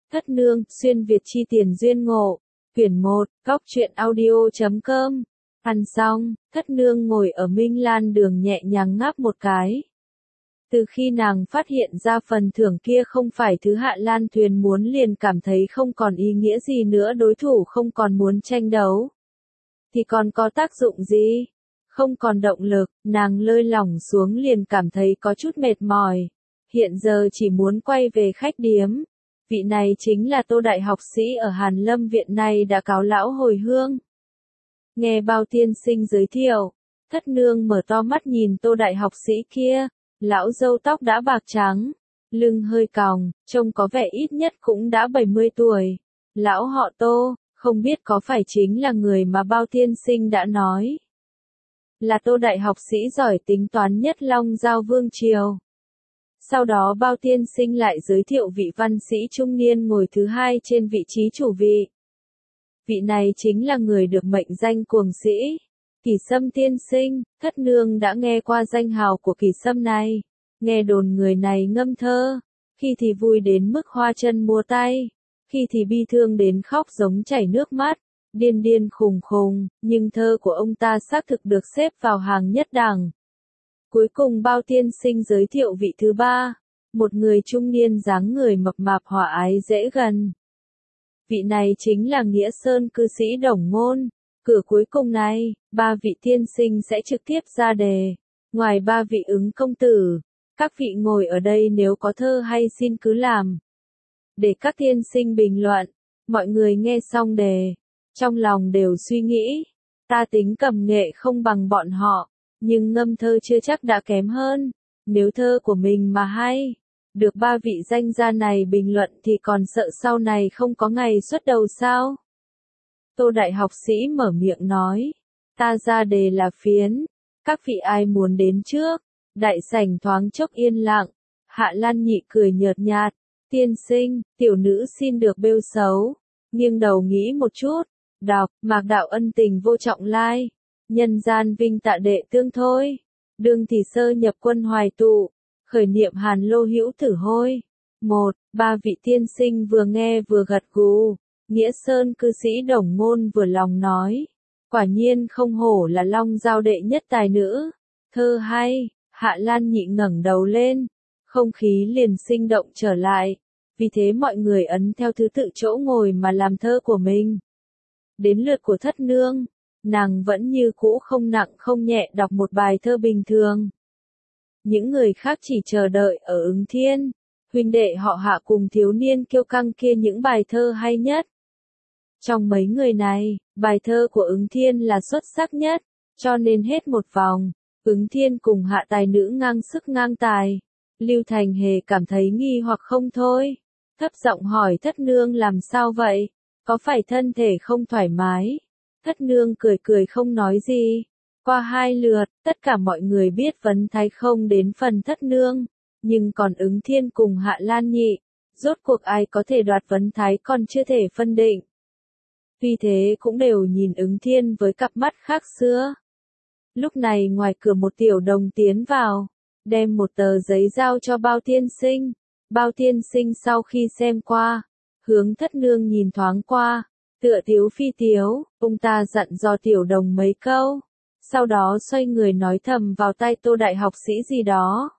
Thất nương, xuyên Việt chi tiền duyên ngộ. Quyển 1, góc truyện audio.com. Ăn xong, thất nương ngồi ở Minh Lan đường nhẹ nhàng ngáp một cái. Từ khi nàng phát hiện ra phần thưởng kia không phải thứ Hạ Lan Thuyền muốn liền cảm thấy không còn ý nghĩa gì nữa, đối thủ không còn muốn tranh đấu. Thì còn có tác dụng gì? Không còn động lực, nàng lơi lỏng xuống liền cảm thấy có chút mệt mỏi. Hiện giờ chỉ muốn quay về khách điếm. Vị này chính là Tô đại học sĩ ở Hàn Lâm viện này đã cáo lão hồi hương. Nghe Bao tiên sinh giới thiệu, thất nương mở to mắt nhìn Tô đại học sĩ kia, lão râu tóc đã bạc trắng, lưng hơi còng, trông có vẻ ít nhất cũng đã 70 tuổi. Lão họ Tô, không biết có phải chính là người mà Bao tiên sinh đã nói là Tô đại học sĩ giỏi tính toán nhất Long Giao Vương Triều. Sau đó Bao tiên sinh lại giới thiệu vị văn sĩ trung niên ngồi thứ hai trên vị trí chủ vị. Vị này chính là người được mệnh danh cuồng sĩ, Kỳ Sâm tiên sinh. Thất nương đã nghe qua danh hào của Kỳ Sâm này, nghe đồn người này ngâm thơ, khi thì vui đến mức hoa chân múa tay, khi thì bi thương đến khóc giống chảy nước mắt, điên điên khùng khùng, nhưng thơ của ông ta xác thực được xếp vào hàng nhất đẳng. Cuối cùng Bao tiên sinh giới thiệu vị thứ ba, một người trung niên dáng người mập mạp hòa ái dễ gần. Vị này chính là Nghĩa Sơn cư sĩ Đồng Ngôn. Cửa cuối cùng này, ba vị tiên sinh sẽ trực tiếp ra đề. Ngoài ba vị ứng công tử, các vị ngồi ở đây nếu có thơ hay xin cứ làm. Để các tiên sinh bình luận. Mọi người nghe xong đề, trong lòng đều suy nghĩ, ta tính cầm nghệ không bằng bọn họ, nhưng ngâm thơ chưa chắc đã kém hơn. Nếu thơ của mình mà hay, được ba vị danh gia này bình luận thì còn sợ sau này không có ngày xuất đầu sao? Tô đại học sĩ mở miệng nói, ta ra đề là phiến, các vị ai muốn đến trước? Đại sảnh thoáng chốc yên lặng, Hạ Lan Nhị cười nhợt nhạt, tiên sinh, tiểu nữ xin được bêu xấu, nghiêng đầu nghĩ một chút, đọc, Mạc đạo ân tình vô trọng lai, nhân gian vinh tạ đệ tương thôi, đương thì sơ nhập quân hoài tụ, khởi niệm Hàn Lô hữu thử hôi. Ba vị tiên sinh vừa nghe vừa gật gù. Nghĩa Sơn cư sĩ Đồng Ngôn vừa lòng nói, quả nhiên không hổ là Long Giao đệ nhất tài nữ, thơ hay. Hạ Lan Nhị ngẩng đầu lên, không khí liền sinh động trở lại, vì thế mọi người ấn theo thứ tự chỗ ngồi mà làm thơ của mình. Đến lượt của thất nương, nàng vẫn như cũ không nặng không nhẹ đọc một bài thơ bình thường. Những người khác chỉ chờ đợi ở Ứng Thiên, huynh đệ họ Hạ cùng thiếu niên kiêu căng kia những bài thơ hay nhất. Trong mấy người này, bài thơ của Ứng Thiên là xuất sắc nhất, cho nên hết một vòng, Ứng Thiên cùng Hạ tài nữ ngang sức ngang tài. Lưu Thành Hề cảm thấy nghi hoặc không thôi, thấp giọng hỏi thất nương làm sao vậy, có phải thân thể không thoải mái? Thất nương cười cười không nói gì. Qua hai lượt, tất cả mọi người biết vấn thái không đến phần thất nương, nhưng còn Ứng Thiên cùng Hạ Lan Nhị, rốt cuộc ai có thể đoạt vấn thái còn chưa thể phân định. Tuy thế cũng đều nhìn Ứng Thiên với cặp mắt khác xưa. Lúc này ngoài cửa một tiểu đồng tiến vào, đem một tờ giấy giao cho Bao tiên sinh. Bao tiên sinh sau khi xem qua, hướng thất nương nhìn thoáng qua, tựa tiếu phi tiếu, ông ta dặn dò tiểu đồng mấy câu. Sau đó xoay người nói thầm vào tai Tô đại học sĩ gì đó.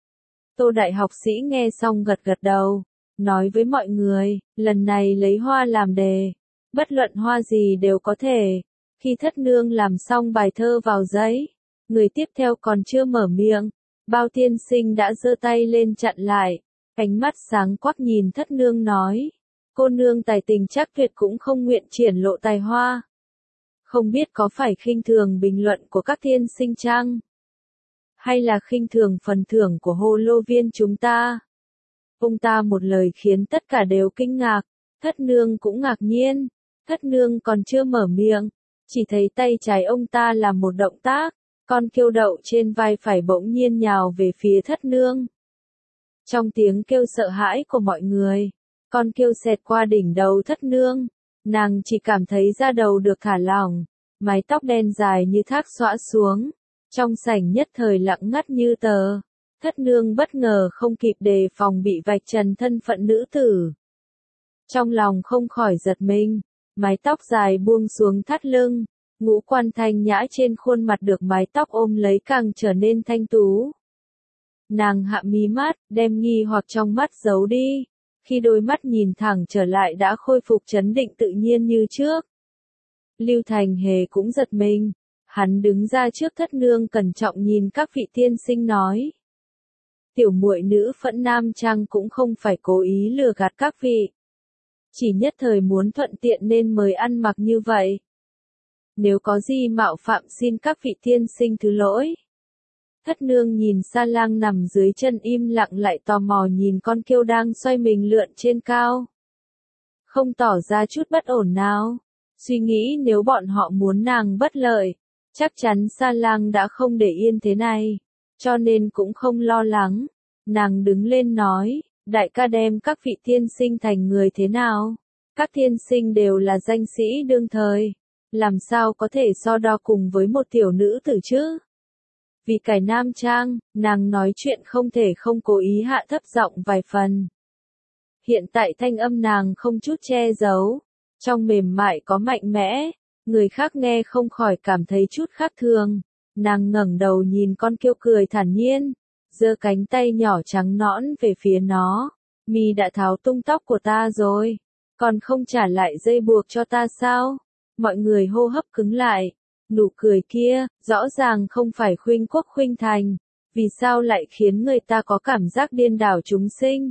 Tô đại học sĩ nghe xong gật gật đầu, nói với mọi người, lần này lấy hoa làm đề, bất luận hoa gì đều có thể. Khi thất nương làm xong bài thơ vào giấy, người tiếp theo còn chưa mở miệng, Bao tiên sinh đã giơ tay lên chặn lại, ánh mắt sáng quắc nhìn thất nương nói, cô nương tài tình chắc tuyệt cũng không nguyện triển lộ tài hoa. Không biết có phải khinh thường bình luận của các tiên sinh chăng? Hay là khinh thường phần thưởng của Hồ Lô Viên chúng ta? Ông ta một lời khiến tất cả đều kinh ngạc, thất nương cũng ngạc nhiên, thất nương còn chưa mở miệng, chỉ thấy tay trái ông ta làm một động tác, con kêu đậu trên vai phải bỗng nhiên nhào về phía thất nương. Trong tiếng kêu sợ hãi của mọi người, con kêu xẹt qua đỉnh đầu thất nương. Nàng chỉ cảm thấy da đầu được thả lỏng, mái tóc đen dài như thác xõa xuống, trong sảnh nhất thời lặng ngắt như tờ. Thất nương bất ngờ không kịp đề phòng bị vạch trần thân phận nữ tử. Trong lòng không khỏi giật mình, mái tóc dài buông xuống thắt lưng, ngũ quan thanh nhã trên khuôn mặt được mái tóc ôm lấy càng trở nên thanh tú. Nàng hạ mí mắt, đem nghi hoặc trong mắt giấu đi, khi đôi mắt nhìn thẳng trở lại đã khôi phục trấn định tự nhiên như trước. Lưu Thành Hề cũng giật mình, hắn đứng ra trước thất nương cẩn trọng nhìn các vị tiên sinh nói. Tiểu muội nữ Phẫn Nam Trang cũng không phải cố ý lừa gạt các vị. Chỉ nhất thời muốn thuận tiện nên mới ăn mặc như vậy. Nếu có gì mạo phạm xin các vị tiên sinh thứ lỗi. Thất nương nhìn Sa Lang nằm dưới chân im lặng lại tò mò nhìn con kiêu đang xoay mình lượn trên cao. Không tỏ ra chút bất ổn nào. Suy nghĩ nếu bọn họ muốn nàng bất lợi, chắc chắn Sa Lang đã không để yên thế này. Cho nên cũng không lo lắng. Nàng đứng lên nói, đại ca đem các vị tiên sinh thành người thế nào? Các tiên sinh đều là danh sĩ đương thời. Làm sao có thể so đo cùng với một tiểu nữ tử chứ? Vì cải nam trang, nàng nói chuyện không thể không cố ý hạ thấp giọng vài phần. Hiện tại thanh âm nàng không chút che giấu, trong mềm mại có mạnh mẽ, người khác nghe không khỏi cảm thấy chút khác thường. Nàng ngẩng đầu nhìn con kiêu cười thản nhiên, giơ cánh tay nhỏ trắng nõn về phía nó. Mi đã tháo tung tóc của ta rồi, còn không trả lại dây buộc cho ta sao? Mọi người hô hấp cứng lại. Nụ cười kia, rõ ràng không phải khuynh quốc khuynh thành, vì sao lại khiến người ta có cảm giác điên đảo chúng sinh.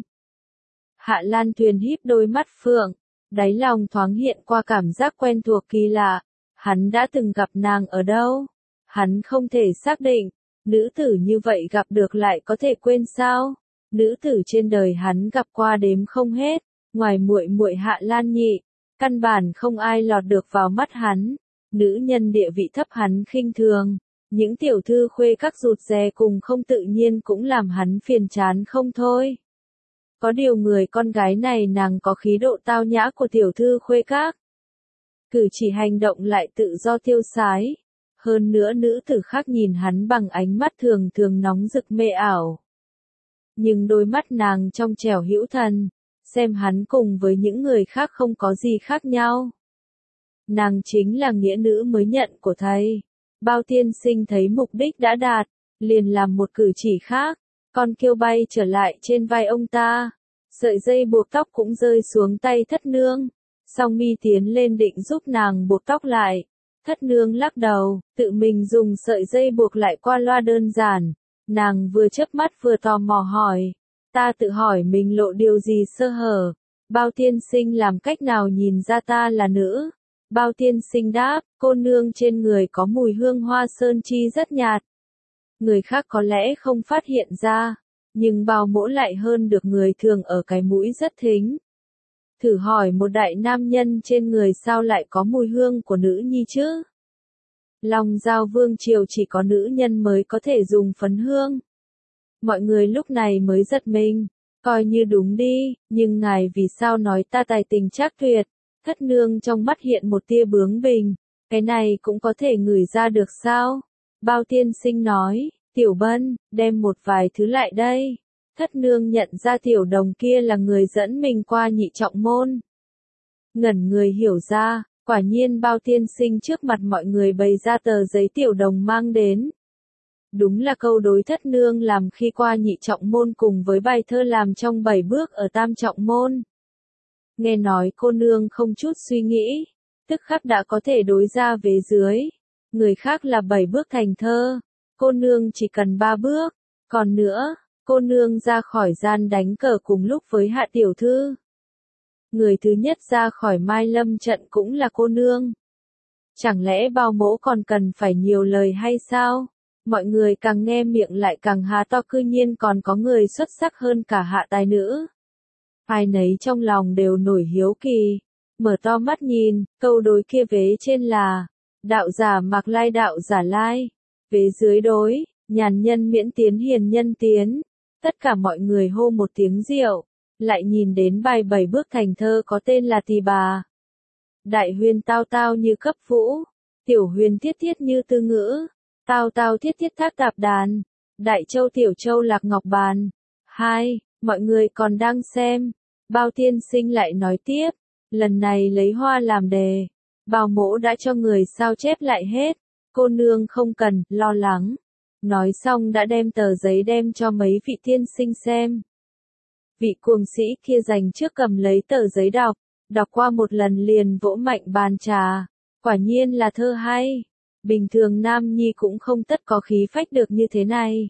Hạ Lan Tuyền híp đôi mắt phượng, đáy lòng thoáng hiện qua cảm giác quen thuộc kỳ lạ, hắn đã từng gặp nàng ở đâu? Hắn không thể xác định, nữ tử như vậy gặp được lại có thể quên sao? Nữ tử trên đời hắn gặp qua đếm không hết, ngoài muội muội Hạ Lan Nhị, căn bản không ai lọt được vào mắt hắn. Nữ nhân địa vị thấp hắn khinh thường, những tiểu thư khuê các rụt rè cùng không tự nhiên cũng làm hắn phiền chán không thôi. Có điều người con gái này nàng có khí độ tao nhã của tiểu thư khuê các. Cử chỉ hành động lại tự do tiêu sái. Hơn nữa nữ tử khác nhìn hắn bằng ánh mắt thường thường nóng rực mê ảo. Nhưng đôi mắt nàng trong trẻo hữu thần, xem hắn cùng với những người khác không có gì khác nhau. Nàng chính là nghĩa nữ mới nhận của thầy. Bao tiên sinh thấy mục đích đã đạt, liền làm một cử chỉ khác, con kiêu bay trở lại trên vai ông ta. Sợi dây buộc tóc cũng rơi xuống tay thất nương. Song Mi tiến lên định giúp nàng buộc tóc lại. Thất nương lắc đầu, tự mình dùng sợi dây buộc lại qua loa đơn giản. Nàng vừa chớp mắt vừa tò mò hỏi. Ta tự hỏi mình lộ điều gì sơ hở. Bao tiên sinh làm cách nào nhìn ra ta là nữ? Bao tiên sinh đáp, cô nương trên người có mùi hương hoa sơn chi rất nhạt. Người khác có lẽ không phát hiện ra, nhưng bao mỗ lại hơn được người thường ở cái mũi rất thính. Thử hỏi một đại nam nhân trên người sao lại có mùi hương của nữ nhi chứ? Long Giao Vương triều chỉ có nữ nhân mới có thể dùng phấn hương. Mọi người lúc này mới giật mình, coi như đúng đi, nhưng ngài vì sao nói ta tài tình trác tuyệt? Thất nương trong mắt hiện một tia bướng bỉnh, cái này cũng có thể ngửi ra được sao? Bao tiên sinh nói, Tiểu Bân, đem một vài thứ lại đây. Thất nương nhận ra tiểu đồng kia là người dẫn mình qua nhị trọng môn. Ngẩn người hiểu ra, quả nhiên bao tiên sinh trước mặt mọi người bày ra tờ giấy tiểu đồng mang đến. Đúng là câu đối thất nương làm khi qua nhị trọng môn cùng với bài thơ làm trong 7 bước ở tam trọng môn. Nghe nói cô nương không chút suy nghĩ, tức khắc đã có thể đối ra vế dưới. Người khác là 7 bước thành thơ, cô nương chỉ cần 3 bước. Còn nữa, cô nương ra khỏi gian đánh cờ cùng lúc với Hạ tiểu thư. Người thứ nhất ra khỏi Mai Lâm trận cũng là cô nương. Chẳng lẽ bao mỗ còn cần phải nhiều lời hay sao? Mọi người càng nghe miệng lại càng há to, cư nhiên còn có người xuất sắc hơn cả Hạ tài nữ. Ai nấy trong lòng đều nổi hiếu kỳ, mở to mắt nhìn, câu đối kia vế trên là, đạo giả Mạc Lai đạo giả Lai, vế dưới đối, nhàn nhân miễn tiến hiền nhân tiến, tất cả mọi người hô một tiếng diệu, lại nhìn đến bài 7 bước thành thơ có tên là Tỳ Bà. Đại huyền tao tao như cấp vũ, tiểu huyền thiết thiết như tư ngữ, tao tao thiết thiết thác tạp đàn, đại châu tiểu châu lạc ngọc bàn. 2. Mọi người còn đang xem, Bao tiên sinh lại nói tiếp, lần này lấy hoa làm đề, Bao mỗ đã cho người sao chép lại hết, cô nương không cần lo lắng. Nói xong đã đem tờ giấy đem cho mấy vị tiên sinh xem. Vị cuồng sĩ kia dành trước cầm lấy tờ giấy đọc qua một lần liền vỗ mạnh bàn trà, quả nhiên là thơ hay, bình thường nam nhi cũng không tất có khí phách được như thế này.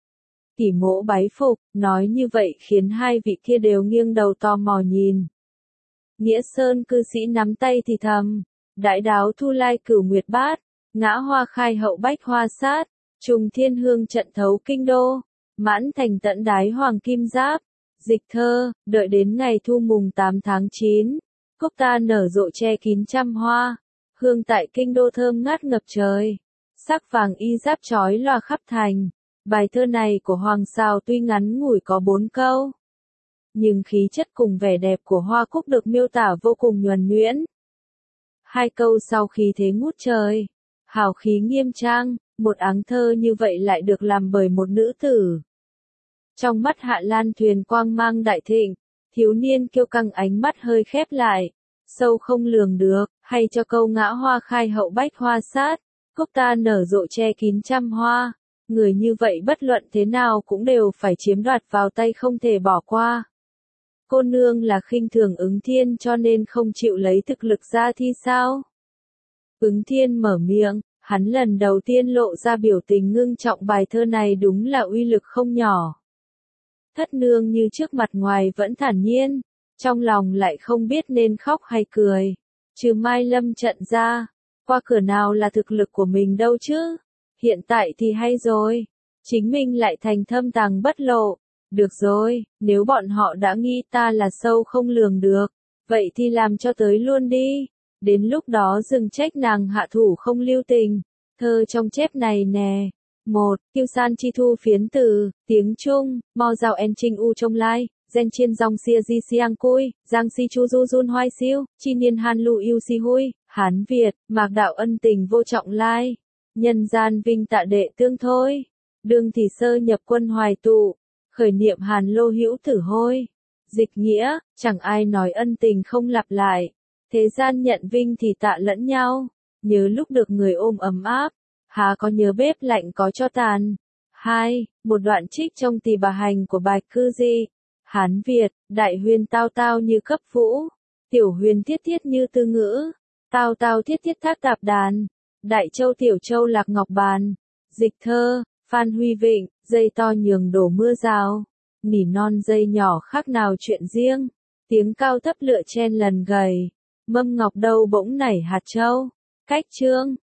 Kỷ mỗ bái phục, nói như vậy khiến hai vị kia đều nghiêng đầu tò mò nhìn. Nghĩa Sơn cư sĩ nắm tay thì thầm, đại đáo Thu Lai Cửu Nguyệt Bát, ngã hoa khai hậu bách hoa sát, trùng thiên hương trận thấu kinh đô, mãn thành tận đái hoàng kim giáp. Dịch thơ, đợi đến ngày thu mùng 8 tháng 9, cúc ta nở rộ che kín trăm hoa, hương tại kinh đô thơm ngát ngập trời, sắc vàng y giáp chói lòa khắp thành. Bài thơ này của Hoàng Sào tuy ngắn ngủi có 4 câu, nhưng khí chất cùng vẻ đẹp của hoa cúc được miêu tả vô cùng nhuần nhuyễn. 2 câu sau khí thế ngút trời, hào khí nghiêm trang, một áng thơ như vậy lại được làm bởi một nữ tử. Trong mắt Hạ Lan Thuyền quang mang đại thịnh, thiếu niên kiêu căng ánh mắt hơi khép lại, sâu không lường được, hay cho câu ngã hoa khai hậu bách hoa sát, cúc ta nở rộ che kín trăm hoa, người như vậy bất luận thế nào cũng đều phải chiếm đoạt vào tay không thể bỏ qua. Cô nương là khinh thường Ứng Thiên cho nên không chịu lấy thực lực ra thi sao? Ứng Thiên mở miệng, hắn lần đầu tiên lộ ra biểu tình ngưng trọng, bài thơ này đúng là uy lực không nhỏ. Thất nương như trước mặt ngoài vẫn thản nhiên, trong lòng lại không biết nên khóc hay cười. Trừ Mai Lâm trận ra, qua cửa nào là thực lực của mình đâu chứ? Hiện tại thì hay rồi, chính mình lại thành thâm tàng bất lộ. Được rồi, nếu bọn họ đã nghĩ ta là sâu không lường được, vậy thì làm cho tới luôn đi. Đến lúc đó dừng trách nàng hạ thủ không lưu tình. Thơ trong chép này nè. 1. Kiêu san chi thu phiến từ, tiếng Trung, mo rào en trinh u trong lai, gen chiên dòng xia di siang cui, giang si chu du dun hoai siêu, chi niên han lu yêu si hui, Hán Việt, mạc đạo ân tình vô trọng lai, nhân gian vinh tạ đệ tương thôi, đương thì sơ nhập quân hoài tụ, khởi niệm Hàn lô hữu tử hôi. Dịch nghĩa, chẳng ai nói ân tình không lặp lại, thế gian nhận vinh thì tạ lẫn nhau, nhớ lúc được người ôm ấm áp. Há có nhớ bếp lạnh có cho tàn. 2. Một đoạn trích trong Tỳ Bà Hành của Bạch Cư Di. Hán Việt, đại huyền tao tao như cấp vũ, tiểu huyền thiết thiết như tư ngữ, tao tao thiết thiết thác tạp đàn, đại châu tiểu châu lạc ngọc bàn. Dịch thơ, Phan Huy Vịnh, dây to nhường đổ mưa rào, nỉ non dây nhỏ khác nào chuyện riêng, tiếng cao thấp lựa chen lần gầy, mâm ngọc đâu bỗng nảy hạt châu. Cách chương